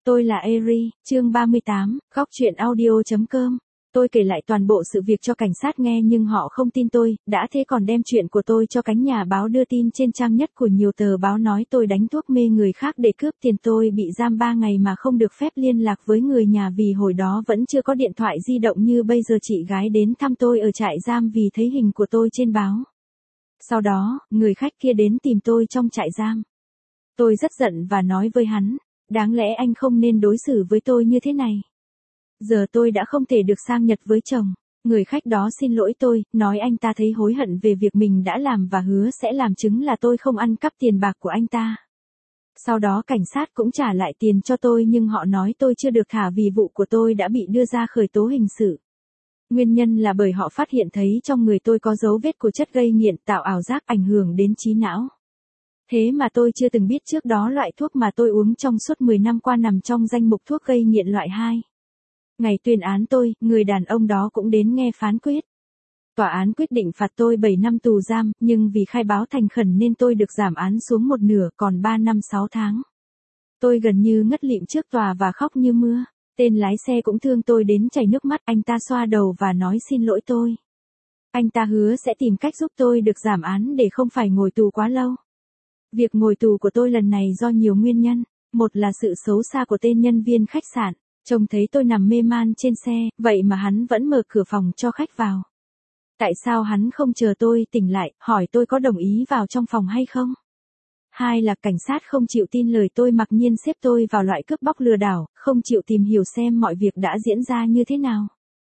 Tôi là Eri, chương 38, góc truyện audio.com. Tôi kể lại toàn bộ sự việc cho cảnh sát nghe nhưng họ không tin tôi, đã thế còn đem chuyện của tôi cho cánh nhà báo đưa tin trên trang nhất của nhiều tờ báo nói tôi đánh thuốc mê người khác để cướp tiền. Tôi bị giam 3 ngày mà không được phép liên lạc với người nhà vì hồi đó vẫn chưa có điện thoại di động như bây giờ. Chị gái đến thăm tôi ở trại giam vì thấy hình của tôi trên báo. Sau đó, người khách kia đến tìm tôi trong trại giam. Tôi rất giận và nói với hắn, đáng lẽ anh không nên đối xử với tôi như thế này. Giờ tôi đã không thể được sang Nhật với chồng. Người khách đó xin lỗi tôi, nói anh ta thấy hối hận về việc mình đã làm và hứa sẽ làm chứng là tôi không ăn cắp tiền bạc của anh ta. Sau đó cảnh sát cũng trả lại tiền cho tôi nhưng họ nói tôi chưa được thả vì vụ của tôi đã bị đưa ra khởi tố hình sự. Nguyên nhân là bởi họ phát hiện thấy trong người tôi có dấu vết của chất gây nghiện tạo ảo giác ảnh hưởng đến trí não. Thế mà tôi chưa từng biết trước đó loại thuốc mà tôi uống trong suốt 10 năm qua nằm trong danh mục thuốc gây nghiện loại 2. Ngày tuyên án tôi, người đàn ông đó cũng đến nghe phán quyết. Tòa án quyết định phạt tôi 7 năm tù giam, nhưng vì khai báo thành khẩn nên tôi được giảm án xuống một nửa còn 3 năm 6 tháng. Tôi gần như ngất lịm trước tòa và khóc như mưa. Tên lái xe cũng thương tôi đến chảy nước mắt, anh ta xoa đầu và nói xin lỗi tôi. Anh ta hứa sẽ tìm cách giúp tôi được giảm án để không phải ngồi tù quá lâu. Việc ngồi tù của tôi lần này do nhiều nguyên nhân. Một là sự xấu xa của tên nhân viên khách sạn. Trông thấy tôi nằm mê man trên xe, vậy mà hắn vẫn mở cửa phòng cho khách vào. Tại sao hắn không chờ tôi tỉnh lại, hỏi tôi có đồng ý vào trong phòng hay không? Hai là cảnh sát không chịu tin lời tôi, mặc nhiên xếp tôi vào loại cướp bóc lừa đảo, không chịu tìm hiểu xem mọi việc đã diễn ra như thế nào.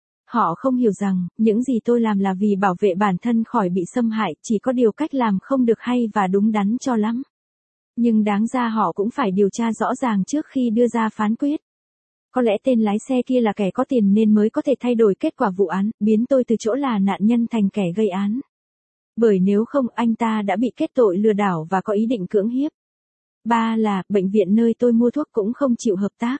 Họ không hiểu rằng, những gì tôi làm là vì bảo vệ bản thân khỏi bị xâm hại, chỉ có điều cách làm không được hay và đúng đắn cho lắm. Nhưng đáng ra họ cũng phải điều tra rõ ràng trước khi đưa ra phán quyết. Có lẽ tên lái xe kia là kẻ có tiền nên mới có thể thay đổi kết quả vụ án, biến tôi từ chỗ là nạn nhân thành kẻ gây án. Bởi nếu không anh ta đã bị kết tội lừa đảo và có ý định cưỡng hiếp. Ba là, bệnh viện nơi tôi mua thuốc cũng không chịu hợp tác.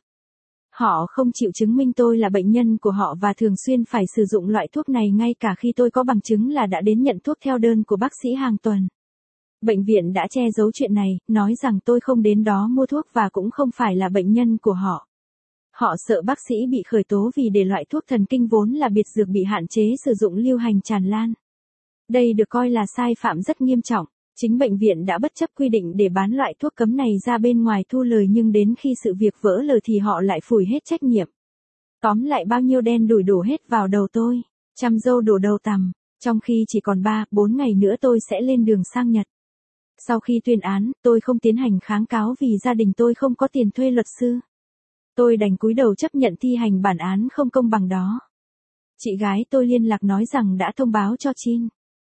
Họ không chịu chứng minh tôi là bệnh nhân của họ và thường xuyên phải sử dụng loại thuốc này ngay cả khi tôi có bằng chứng là đã đến nhận thuốc theo đơn của bác sĩ hàng tuần. Bệnh viện đã che giấu chuyện này, nói rằng tôi không đến đó mua thuốc và cũng không phải là bệnh nhân của họ. Họ sợ bác sĩ bị khởi tố vì để loại thuốc thần kinh vốn là biệt dược bị hạn chế sử dụng lưu hành tràn lan. Đây được coi là sai phạm rất nghiêm trọng. Chính bệnh viện đã bất chấp quy định để bán loại thuốc cấm này ra bên ngoài thu lời nhưng đến khi sự việc vỡ lờ thì họ lại phủi hết trách nhiệm. Tóm lại bao nhiêu đen đủi đổ hết vào đầu tôi, trăm dâu đổ đầu tằm, trong khi chỉ còn 3-4 ngày nữa tôi sẽ lên đường sang Nhật. Sau khi tuyên án, tôi không tiến hành kháng cáo vì gia đình tôi không có tiền thuê luật sư. Tôi đành cúi đầu chấp nhận thi hành bản án không công bằng đó. Chị gái tôi liên lạc nói rằng đã thông báo cho Chin.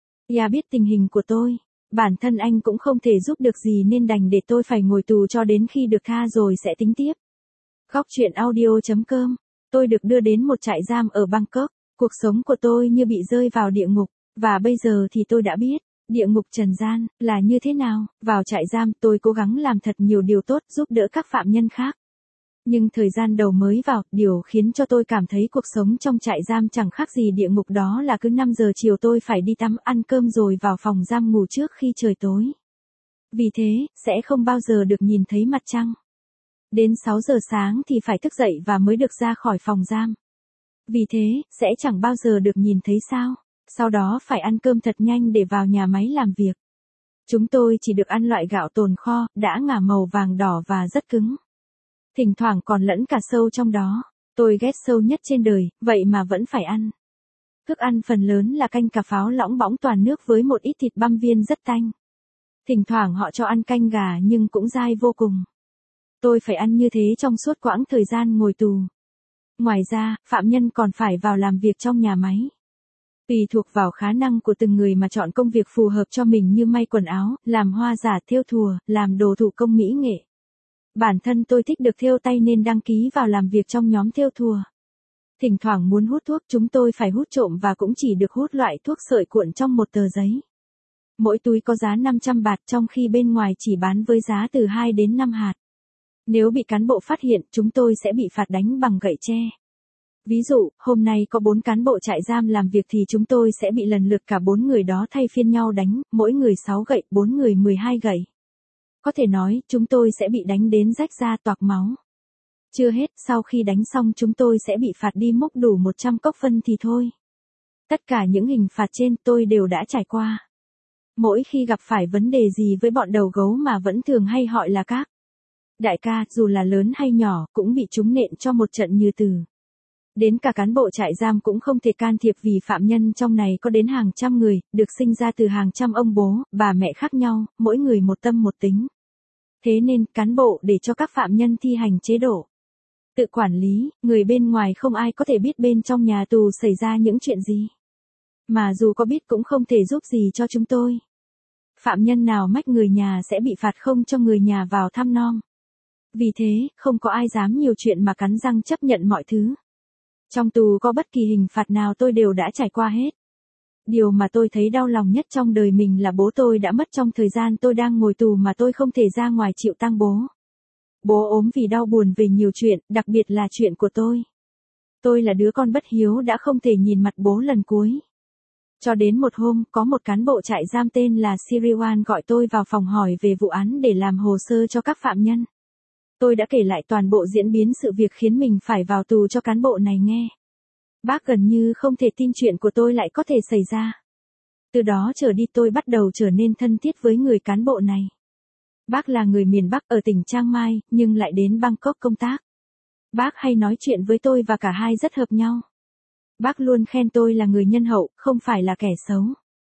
Ya biết tình hình của tôi. Bản thân anh cũng không thể giúp được gì nên đành để tôi phải ngồi tù cho đến khi được tha rồi sẽ tính tiếp. Góc truyện audio.com. Tôi được đưa đến một trại giam ở Bangkok. Cuộc sống của tôi như bị rơi vào địa ngục. Và bây giờ thì tôi đã biết, địa ngục trần gian là như thế nào. Vào trại giam tôi cố gắng làm thật nhiều điều tốt giúp đỡ các phạm nhân khác. Nhưng thời gian đầu mới vào, điều khiến cho tôi cảm thấy cuộc sống trong trại giam chẳng khác gì địa ngục đó là cứ 5 giờ chiều tôi phải đi tắm ăn cơm rồi vào phòng giam ngủ trước khi trời tối. Vì thế, sẽ không bao giờ được nhìn thấy mặt trăng. Đến 6 giờ sáng thì phải thức dậy và mới được ra khỏi phòng giam. Vì thế, sẽ chẳng bao giờ được nhìn thấy sao. Sau đó phải ăn cơm thật nhanh để vào nhà máy làm việc. Chúng tôi chỉ được ăn loại gạo tồn kho, đã ngả màu vàng đỏ và rất cứng. Thỉnh thoảng còn lẫn cả sâu trong đó. Tôi ghét sâu nhất trên đời, vậy mà vẫn phải ăn. Thức ăn phần lớn là canh cà pháo lõng bõng toàn nước với một ít thịt băm viên rất tanh. Thỉnh thoảng họ cho ăn canh gà nhưng cũng dai vô cùng. Tôi phải ăn như thế trong suốt quãng thời gian ngồi tù. Ngoài ra, phạm nhân còn phải vào làm việc trong nhà máy. Tùy thuộc vào khả năng của từng người mà chọn công việc phù hợp cho mình như may quần áo, làm hoa giả, thêu thùa, làm đồ thủ công mỹ nghệ. Bản thân tôi thích được thêu tay nên đăng ký vào làm việc trong nhóm thêu thùa. Thỉnh thoảng muốn hút thuốc chúng tôi phải hút trộm và cũng chỉ được hút loại thuốc sợi cuộn trong một tờ giấy. Mỗi túi có giá 500 baht trong khi bên ngoài chỉ bán với giá từ 2 đến 5 hạt. Nếu bị cán bộ phát hiện chúng tôi sẽ bị phạt đánh bằng gậy tre. Ví dụ, hôm nay có 4 cán bộ trại giam làm việc thì chúng tôi sẽ bị lần lượt cả 4 người đó thay phiên nhau đánh, mỗi người 6 gậy, 4 người 12 gậy. Có thể nói, chúng tôi sẽ bị đánh đến rách da toạc máu. Chưa hết, sau khi đánh xong chúng tôi sẽ bị phạt đi múc đủ 100 cốc phân thì thôi. Tất cả những hình phạt trên tôi đều đã trải qua. Mỗi khi gặp phải vấn đề gì với bọn đầu gấu mà vẫn thường hay hỏi là các đại ca, dù là lớn hay nhỏ, cũng bị chúng nện cho một trận như từ. Đến cả cán bộ trại giam cũng không thể can thiệp vì phạm nhân trong này có đến hàng trăm người, được sinh ra từ hàng trăm ông bố, bà mẹ khác nhau, mỗi người một tâm một tính. Thế nên, cán bộ để cho các phạm nhân thi hành chế độ tự quản lý, người bên ngoài không ai có thể biết bên trong nhà tù xảy ra những chuyện gì. Mà dù có biết cũng không thể giúp gì cho chúng tôi. Phạm nhân nào mách người nhà sẽ bị phạt không cho người nhà vào thăm nom. Vì thế, không có ai dám nhiều chuyện mà cắn răng chấp nhận mọi thứ. Trong tù có bất kỳ hình phạt nào tôi đều đã trải qua hết. Điều mà tôi thấy đau lòng nhất trong đời mình là bố tôi đã mất trong thời gian tôi đang ngồi tù mà tôi không thể ra ngoài chịu tang bố. Bố ốm vì đau buồn về nhiều chuyện, đặc biệt là chuyện của tôi. Tôi là đứa con bất hiếu đã không thể nhìn mặt bố lần cuối. Cho đến một hôm, có một cán bộ trại giam tên là Siriwan gọi tôi vào phòng hỏi về vụ án để làm hồ sơ cho các phạm nhân. Tôi đã kể lại toàn bộ diễn biến sự việc khiến mình phải vào tù cho cán bộ này nghe. Bác gần như không thể tin chuyện của tôi lại có thể xảy ra. Từ đó trở đi tôi bắt đầu trở nên thân thiết với người cán bộ này. Bác là người miền Bắc ở tỉnh Chiang Mai, nhưng lại đến Bangkok công tác. Bác hay nói chuyện với tôi và cả hai rất hợp nhau. Bác luôn khen tôi là người nhân hậu, không phải là kẻ xấu.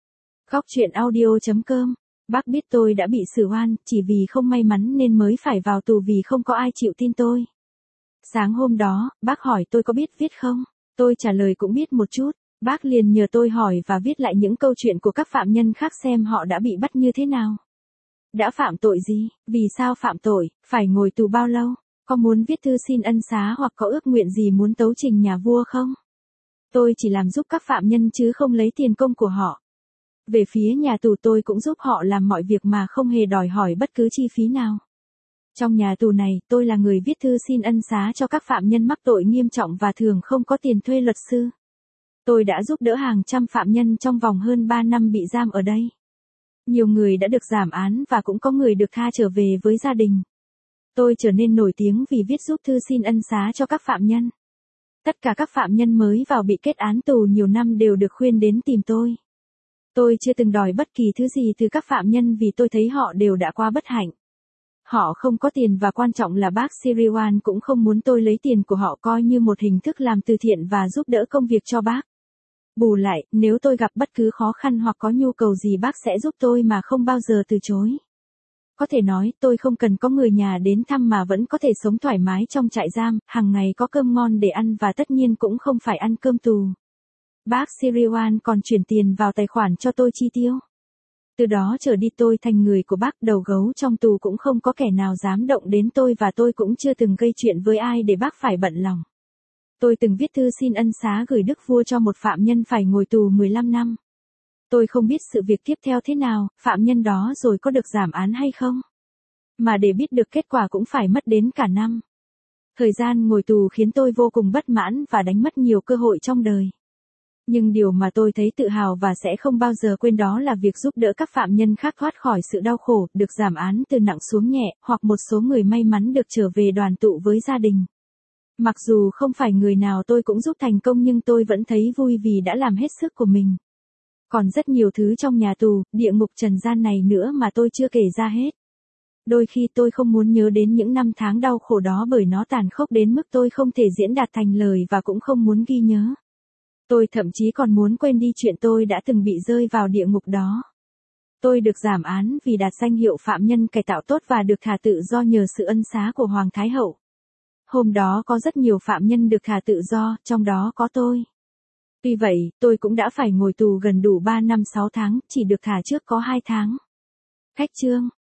Góc truyện audio.com. Bác biết tôi đã bị xử oan, chỉ vì không may mắn nên mới phải vào tù vì không có ai chịu tin tôi. Sáng hôm đó, bác hỏi tôi có biết viết không? Tôi trả lời cũng biết một chút. Bác liền nhờ tôi hỏi và viết lại những câu chuyện của các phạm nhân khác xem họ đã bị bắt như thế nào. Đã phạm tội gì? Vì sao phạm tội? Phải ngồi tù bao lâu? Có muốn viết thư xin ân xá hoặc có ước nguyện gì muốn tấu trình nhà vua không? Tôi chỉ làm giúp các phạm nhân chứ không lấy tiền công của họ. Về phía nhà tù tôi cũng giúp họ làm mọi việc mà không hề đòi hỏi bất cứ chi phí nào. Trong nhà tù này, tôi là người viết thư xin ân xá cho các phạm nhân mắc tội nghiêm trọng và thường không có tiền thuê luật sư. Tôi đã giúp đỡ hàng trăm phạm nhân trong vòng hơn 3 năm bị giam ở đây. Nhiều người đã được giảm án và cũng có người được tha trở về với gia đình. Tôi trở nên nổi tiếng vì viết giúp thư xin ân xá cho các phạm nhân. Tất cả các phạm nhân mới vào bị kết án tù nhiều năm đều được khuyên đến tìm tôi. Tôi chưa từng đòi bất kỳ thứ gì từ các phạm nhân vì tôi thấy họ đều đã qua bất hạnh. Họ không có tiền và quan trọng là bác Siriwan cũng không muốn tôi lấy tiền của họ coi như một hình thức làm từ thiện và giúp đỡ công việc cho bác. Bù lại, nếu tôi gặp bất cứ khó khăn hoặc có nhu cầu gì bác sẽ giúp tôi mà không bao giờ từ chối. Có thể nói, tôi không cần có người nhà đến thăm mà vẫn có thể sống thoải mái trong trại giam, hàng ngày có cơm ngon để ăn và tất nhiên cũng không phải ăn cơm tù. Bác Siriwan còn chuyển tiền vào tài khoản cho tôi chi tiêu. Từ đó trở đi tôi thành người của bác, đầu gấu trong tù cũng không có kẻ nào dám động đến tôi và tôi cũng chưa từng gây chuyện với ai để bác phải bận lòng. Tôi từng viết thư xin ân xá gửi đức vua cho một phạm nhân phải ngồi tù 15 năm. Tôi không biết sự việc tiếp theo thế nào, phạm nhân đó rồi có được giảm án hay không. Mà để biết được kết quả cũng phải mất đến cả năm. Thời gian ngồi tù khiến tôi vô cùng bất mãn và đánh mất nhiều cơ hội trong đời. Nhưng điều mà tôi thấy tự hào và sẽ không bao giờ quên đó là việc giúp đỡ các phạm nhân khác thoát khỏi sự đau khổ, được giảm án từ nặng xuống nhẹ, hoặc một số người may mắn được trở về đoàn tụ với gia đình. Mặc dù không phải người nào tôi cũng giúp thành công nhưng tôi vẫn thấy vui vì đã làm hết sức của mình. Còn rất nhiều thứ trong nhà tù, địa ngục trần gian này nữa mà tôi chưa kể ra hết. Đôi khi tôi không muốn nhớ đến những năm tháng đau khổ đó bởi nó tàn khốc đến mức tôi không thể diễn đạt thành lời và cũng không muốn ghi nhớ. Tôi thậm chí còn muốn quên đi chuyện tôi đã từng bị rơi vào địa ngục đó. Tôi được giảm án vì đạt danh hiệu phạm nhân cải tạo tốt và được thả tự do nhờ sự ân xá của Hoàng Thái Hậu. Hôm đó có rất nhiều phạm nhân được thả tự do, trong đó có tôi. Tuy vậy, tôi cũng đã phải ngồi tù gần đủ 3 năm 6 tháng, chỉ được thả trước có 2 tháng. Khách chương